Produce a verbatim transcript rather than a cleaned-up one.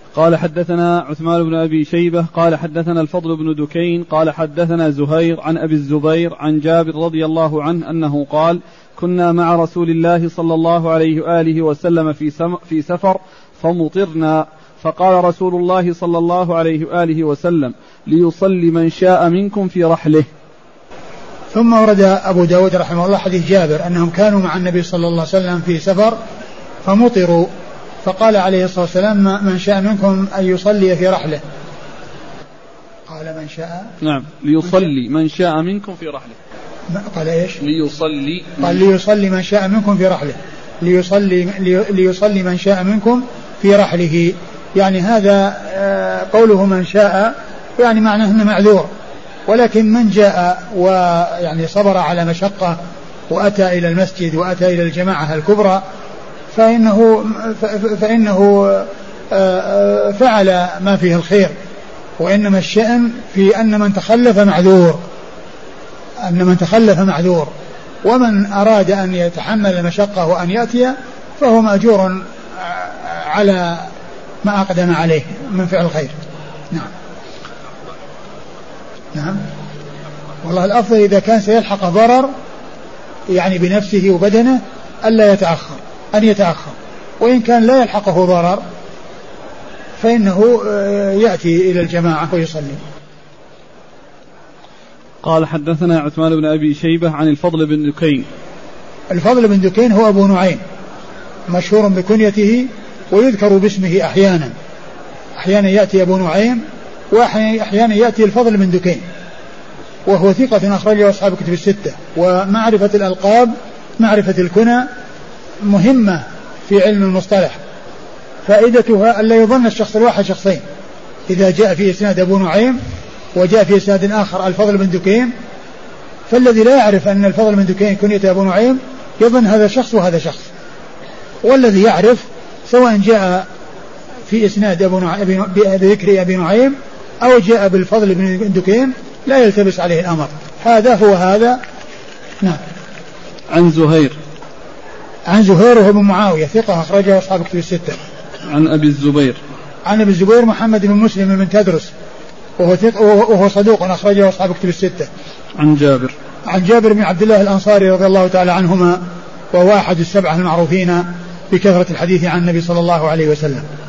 قال حدثنا عثمان بن أبي شيبة قال حدثنا الفضل بن دكين قال حدثنا زهير عن أبي الزبير عن جابر رضي الله عنه أنه قال كنا مع رسول الله صلى الله عليه وآله وسلم في, في سفر فمطرنا فقال رسول الله صلى الله عليه وآله وسلم ليصلي من شاء منكم في رحله. ثم ورد أبو داود رحمه الله حديث جابر أنهم كانوا مع النبي صلى الله عليه وسلم في سفر فمطروا فقال عليه الصلاة والسلام من شاء منكم أن يصلي في رحله. قال من شاء نعم ليصلي من شاء منكم في رحله. قال إيش ليصلي قال ليصلي من شاء منكم في رحله ليصلي, ليصلي من شاء منكم في رحله. يعني هذا قوله من شاء يعني معناه أنه معذور، ولكن من جاء ويعني صبر على مشقة وأتى إلى المسجد وأتى إلى الجماعة الكبرى فإنه, فإنه فعل ما فيه الخير، وإنما الشأن في أن من تخلف معذور أن من تخلف معذور ومن أراد أن يتحمل المشقة وأن يأتي فهو مأجور على ما أقدم عليه من فعل الخير. نعم نعم والله الأفضل إذا كان سيلحق ضرر يعني بنفسه وبدنه ألا يتأخر أن يتأخر، وإن كان لا يلحقه ضرر فإنه يأتي إلى الجماعة ويصلي. قال حدثنا عثمان بن أبي شيبة عن الفضل بن دكين. الفضل بن دكين هو أبو نعيم مشهور بكنيته ويذكر باسمه أحيانا أحيانا يأتي أبو نعيم وأحيانا يأتي الفضل بن دكين، وهو ثقة أخرجه أصحاب كتب الستة. ومعرفة الألقاب معرفة الكنى مهمة في علم المصطلح، فائدتها ألا يظن الشخص الواحد شخصين. إذا جاء في إسناد أبو نعيم وجاء في إسناد آخر الفضل بن دكين، فالذي لا يعرف أن الفضل بن دكين كنية أبو نعيم يظن هذا شخص وهذا شخص، والذي يعرف سواء جاء في إسناد أبو نعيم بذكر أبي نعيم أو جاء بالفضل بن دكين لا يلتبس عليه الأمر، هذا هو هذا. نعم. عن زهير عن زهير وهو بن معاوية ثقة أخرجه أصحاب كتب الستة. عن أبي الزبير عن أبي الزبير محمد بن مسلم بن تدرس وهو, وهو صدوق أخرجه أصحاب كتب الستة. عن جابر عن جابر بن عبد الله الأنصاري رضي الله تعالى عنهما، وهو أحد السبعة المعروفين بكثرة الحديث عن النبي صلى الله عليه وسلم.